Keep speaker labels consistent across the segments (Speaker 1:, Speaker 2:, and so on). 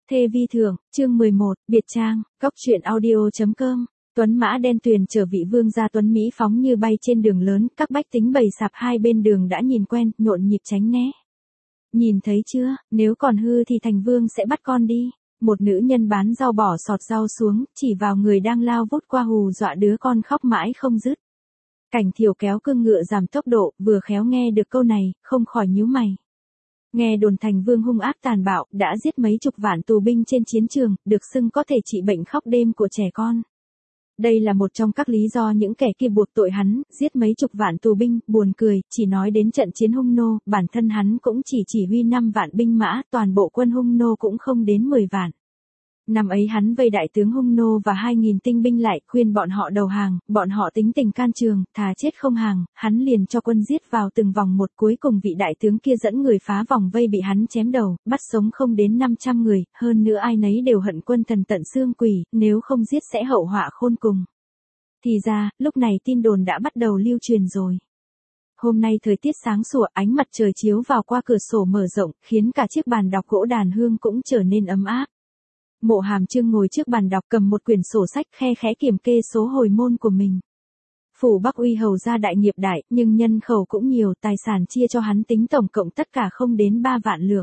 Speaker 1: Thê vi thượng, chương 11, biệt trang, góc truyện audio.com. Tuấn mã đen tuyền chở vị vương gia tuấn Mỹ phóng như bay trên đường lớn, các bách tính bầy sạp hai bên đường đã nhìn quen, nhộn nhịp tránh né. Nhìn thấy chưa, nếu còn hư thì thành vương sẽ bắt con đi. Một nữ nhân bán rau bỏ sọt rau xuống, chỉ vào người đang lao vút qua hù dọa đứa con khóc mãi không dứt. Cảnh Thiều kéo cương ngựa giảm tốc độ, vừa khéo nghe được câu này, không khỏi nhíu mày. Nghe đồn thành vương hung ác tàn bạo, đã giết mấy chục vạn tù binh trên chiến trường, được xưng có thể trị bệnh khóc đêm của trẻ con. Đây là một trong các lý do những kẻ kia buộc tội hắn, giết mấy chục vạn tù binh, buồn cười, chỉ nói đến trận chiến Hung Nô, bản thân hắn cũng chỉ huy 5 vạn binh mã, toàn bộ quân Hung Nô cũng không đến 10 vạn. Năm ấy hắn vây đại tướng Hung Nô và 2.000 tinh binh lại, khuyên bọn họ đầu hàng, bọn họ tính tình can trường, thà chết không hàng, hắn liền cho quân giết vào từng vòng một, cuối cùng vị đại tướng kia dẫn người phá vòng vây bị hắn chém đầu, bắt sống không đến 500 người, hơn nữa ai nấy đều hận quân thần tận xương quỷ, nếu không giết sẽ hậu họa khôn cùng. Thì ra, lúc này tin đồn đã bắt đầu lưu truyền rồi. Hôm nay thời tiết sáng sủa, ánh mặt trời chiếu vào qua cửa sổ mở rộng, khiến cả chiếc bàn đọc gỗ đàn hương cũng trở nên ấm áp. Mộ Hàm Chương ngồi trước bàn đọc cầm một quyển sổ sách khe khẽ kiểm kê số hồi môn của mình. Phủ Bắc Uy hầu ra đại nghiệp đại, nhưng nhân khẩu cũng nhiều, tài sản chia cho hắn tính tổng cộng tất cả không đến 3 vạn lượng.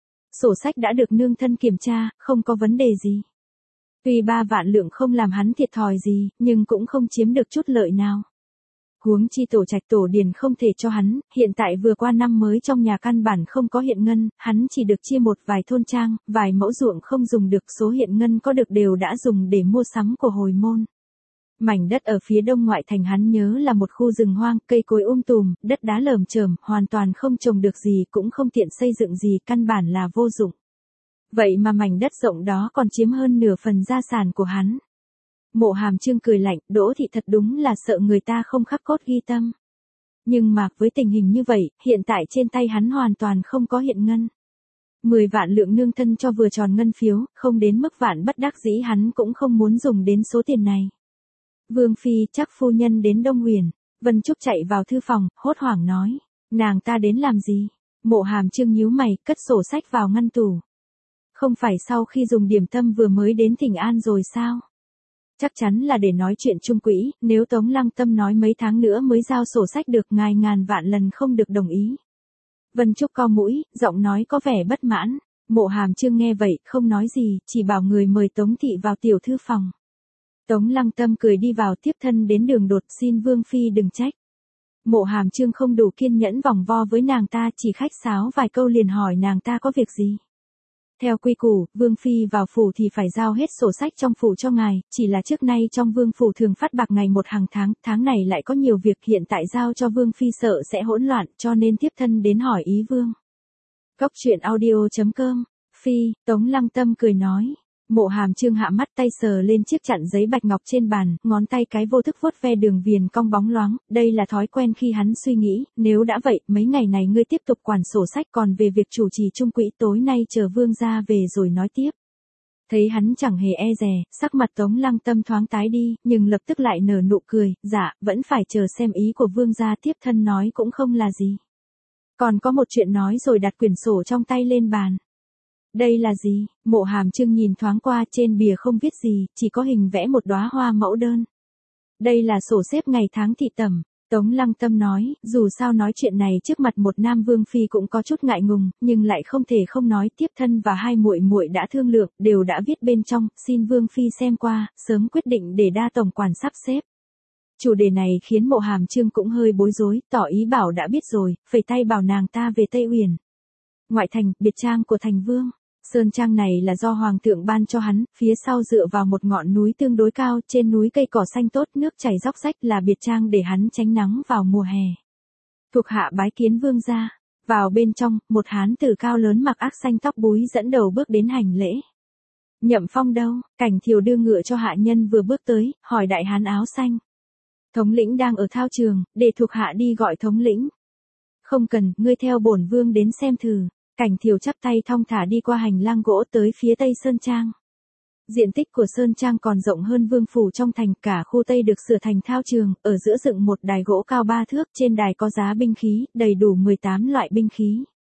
Speaker 1: Sổ sách đã được nương thân kiểm tra, không có vấn đề gì. Tuy 3 vạn lượng không làm hắn thiệt thòi gì, nhưng cũng không chiếm được chút lợi nào. Huống chi tổ trạch tổ điền không thể cho hắn, hiện tại vừa qua năm mới trong nhà căn bản không có hiện ngân, hắn chỉ được chia một vài thôn trang, vài mẫu ruộng không dùng được, số hiện ngân có được đều đã dùng để mua sắm của hồi môn. Mảnh đất ở phía đông ngoại thành hắn nhớ là một khu rừng hoang, cây cối tùm, đất đá lởm chởm, hoàn toàn không trồng được gì, cũng không tiện xây dựng gì, căn bản là vô dụng. Vậy mà mảnh đất rộng đó còn chiếm hơn nửa phần gia sản của hắn. Mộ Hàm Chương cười lạnh, Đỗ thị thật đúng là sợ người ta không khắc cốt ghi tâm. Nhưng mà, với tình hình như vậy, hiện tại trên tay hắn hoàn toàn không có hiện ngân. 10 vạn lượng nương thân cho vừa tròn ngân phiếu, không đến mức vạn bất đắc dĩ hắn cũng không muốn dùng đến số tiền này. Vương Phi, chắc phu nhân đến Đông Huyền. Vân Trúc chạy vào thư phòng, hốt hoảng nói. Nàng ta đến làm gì? Mộ Hàm Chương nhíu mày, cất sổ sách vào ngăn tủ. Không phải sau khi dùng điểm tâm vừa mới đến Thịnh An rồi sao? Chắc chắn là để nói chuyện chung quỹ, nếu Tống Lăng Tâm nói mấy tháng nữa mới giao sổ sách được, ngài ngàn vạn lần không được đồng ý. Vân Trúc cau mũi, giọng nói có vẻ bất mãn. Mộ Hàm Chương nghe vậy, không nói gì, chỉ bảo người mời Tống thị vào tiểu thư phòng. Tống Lăng Tâm cười đi vào, tiếp thân đến đường đột, xin Vương Phi đừng trách. Mộ Hàm Chương không đủ kiên nhẫn vòng vo với nàng ta, chỉ khách sáo vài câu liền hỏi nàng ta có việc gì. Theo quy củ, Vương Phi vào phủ thì phải giao hết sổ sách trong phủ cho ngài, chỉ là trước nay trong Vương phủ thường phát bạc ngày một hàng tháng này lại có nhiều việc, hiện tại giao cho Vương Phi sợ sẽ hỗn loạn, cho nên tiếp thân đến hỏi ý Vương. Góc truyện audio.com, Phi, Tống Lăng Tâm cười nói. Mộ Hàm Chương hạ mắt, tay sờ lên chiếc chặn giấy bạch ngọc trên bàn, ngón tay cái vô thức vuốt ve đường viền cong bóng loáng, đây là thói quen khi hắn suy nghĩ, nếu đã vậy, mấy ngày này ngươi tiếp tục quản sổ sách, còn về việc chủ trì chung quỹ tối nay chờ Vương gia về rồi nói tiếp. Thấy hắn chẳng hề e dè, sắc mặt Tống Lăng Tâm thoáng tái đi, nhưng lập tức lại nở nụ cười, dạ, vẫn phải chờ xem ý của Vương gia, tiếp thân nói cũng không là gì. Còn có một chuyện nói rồi đặt quyển sổ trong tay lên bàn. Đây là gì? Mộ Hàm Chương nhìn thoáng qua, trên bìa không viết gì, chỉ có hình vẽ một đóa hoa mẫu đơn. Đây là sổ xếp ngày tháng thị tẩm. Tống Lăng Tâm nói, dù sao nói chuyện này trước mặt một nam vương phi cũng có chút ngại ngùng, nhưng lại không thể không nói, tiếp thân và hai muội muội đã thương lượng, đều đã viết bên trong, xin Vương Phi xem qua, sớm quyết định để đa tổng quản sắp xếp. Chủ đề này khiến Mộ Hàm Chương cũng hơi bối rối, tỏ ý bảo đã biết rồi, phẩy tay bảo nàng ta về Tây Uyển. Ngoại thành, biệt trang của thành vương. Sơn trang này là do hoàng thượng ban cho hắn, phía sau dựa vào một ngọn núi tương đối cao, trên núi cây cỏ xanh tốt, nước chảy róc rách, là biệt trang để hắn tránh nắng vào mùa hè. Thuộc hạ bái kiến vương gia. Vào bên trong, một hán tử cao lớn mặc áo xanh tóc búi dẫn đầu bước đến hành lễ. Nhậm Phong đâu? Cảnh Thiều đưa ngựa cho hạ nhân vừa bước tới, hỏi đại hán áo xanh. Thống lĩnh đang ở thao trường, để thuộc hạ đi gọi thống lĩnh. Không cần, ngươi theo bổn vương đến xem thử. Cảnh Thiều chắp tay thong thả đi qua hành lang gỗ tới phía tây Sơn Trang. Diện tích của Sơn Trang còn rộng hơn vương phủ trong thành, cả khu tây được sửa thành thao trường, ở giữa dựng một đài gỗ cao 3 thước, trên đài có giá binh khí, đầy đủ 18 loại binh khí.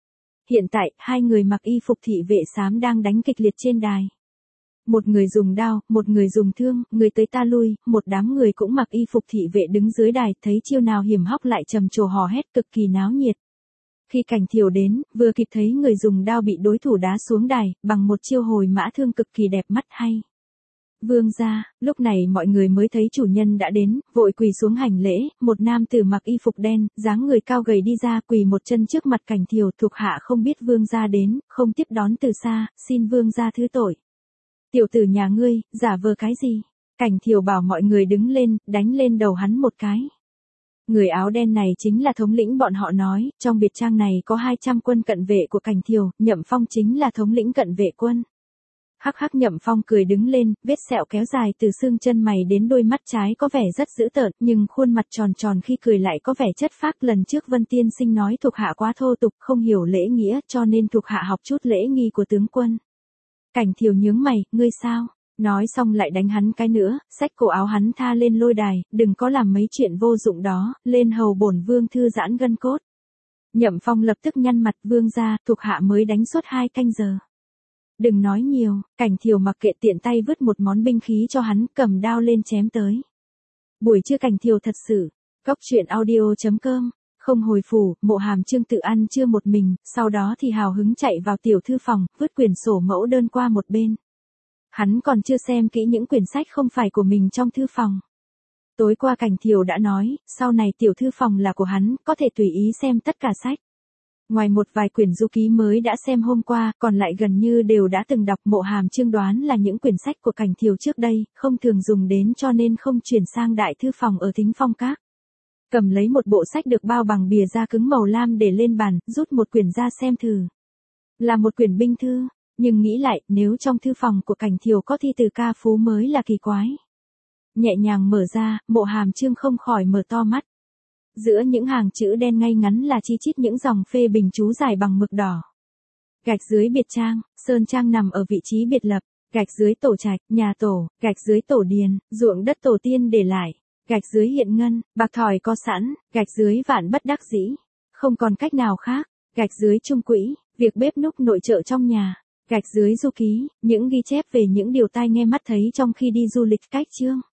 Speaker 1: Hiện tại, hai người mặc y phục thị vệ xám đang đánh kịch liệt trên đài. Một người dùng đao, một người dùng thương, người tới ta lui, một đám người cũng mặc y phục thị vệ đứng dưới đài, thấy chiêu nào hiểm hóc lại trầm trồ hò hét cực kỳ náo nhiệt. Khi Cảnh Thiều đến, vừa kịp thấy người dùng đao bị đối thủ đá xuống đài, bằng một chiêu hồi mã thương cực kỳ đẹp mắt hay. Vương gia, lúc này mọi người mới thấy chủ nhân đã đến, vội quỳ xuống hành lễ, một nam tử mặc y phục đen, dáng người cao gầy đi ra quỳ một chân trước mặt Cảnh Thiều, thuộc hạ không biết vương gia đến, không tiếp đón từ xa, xin vương gia thứ tội. Tiểu tử nhà ngươi, giả vờ cái gì? Cảnh Thiều bảo mọi người đứng lên, đánh lên đầu hắn một cái. Người áo đen này chính là thống lĩnh bọn họ nói, trong biệt trang này có 200 quân cận vệ của Cảnh Thiều, Nhậm Phong chính là thống lĩnh cận vệ quân. Hắc hắc, Nhậm Phong cười đứng lên, vết sẹo kéo dài từ xương chân mày đến đôi mắt trái có vẻ rất dữ tợn, nhưng khuôn mặt tròn tròn khi cười lại có vẻ chất phác. Lần trước Vân Tiên Sinh nói thuộc hạ quá thô tục, không hiểu lễ nghĩa, cho nên thuộc hạ học chút lễ nghi của tướng quân. Cảnh Thiều nhướng mày, ngươi sao? Nói xong lại đánh hắn cái nữa, xách cổ áo hắn tha lên lôi đài, đừng có làm mấy chuyện vô dụng đó, lên hầu bổn vương thư giãn gân cốt. Nhậm Phong lập tức nhăn mặt, vương gia, thuộc hạ mới đánh suốt 2 canh giờ. Đừng nói nhiều, Cảnh Thiều mặc kệ, tiện tay vứt một món binh khí cho hắn, cầm đao lên chém tới. Buổi trưa Cảnh Thiều thật sự. Góc truyện audio.com. Không hồi phủ, Mộ Hàm Chương tự ăn trưa một mình, sau đó thì hào hứng chạy vào tiểu thư phòng, vứt quyển sổ mẫu đơn qua một bên. Hắn còn chưa xem kỹ những quyển sách không phải của mình trong thư phòng. Tối qua Cảnh Thiều đã nói, sau này tiểu thư phòng là của hắn, có thể tùy ý xem tất cả sách. Ngoài một vài quyển du ký mới đã xem hôm qua, còn lại gần như đều đã từng đọc. Mộ Hàm Chương đoán là những quyển sách của Cảnh Thiều trước đây, không thường dùng đến cho nên không chuyển sang đại thư phòng ở Thính Phong Các. Cầm lấy một bộ sách được bao bằng bìa da cứng màu lam để lên bàn, rút một quyển ra xem thử. Là một quyển binh thư, nhưng nghĩ lại, nếu trong thư phòng của Cảnh Thiều có thi từ ca phú mới là kỳ quái. Nhẹ nhàng mở ra, Mộ Hàm Chương không khỏi mở to mắt. Giữa những hàng chữ đen ngay ngắn là chi chít những dòng phê bình chú giải bằng mực đỏ. Gạch dưới biệt trang, sơn trang nằm ở vị trí biệt lập, gạch dưới tổ trạch, nhà tổ, gạch dưới tổ điền, ruộng đất tổ tiên để lại, gạch dưới hiện ngân, bạc thỏi có sẵn, gạch dưới vạn bất đắc dĩ, không còn cách nào khác, gạch dưới trung quỹ, việc bếp núc nội trợ trong nhà, gạch dưới du ký, những ghi chép về những điều tai nghe mắt thấy trong khi đi du lịch cách chương.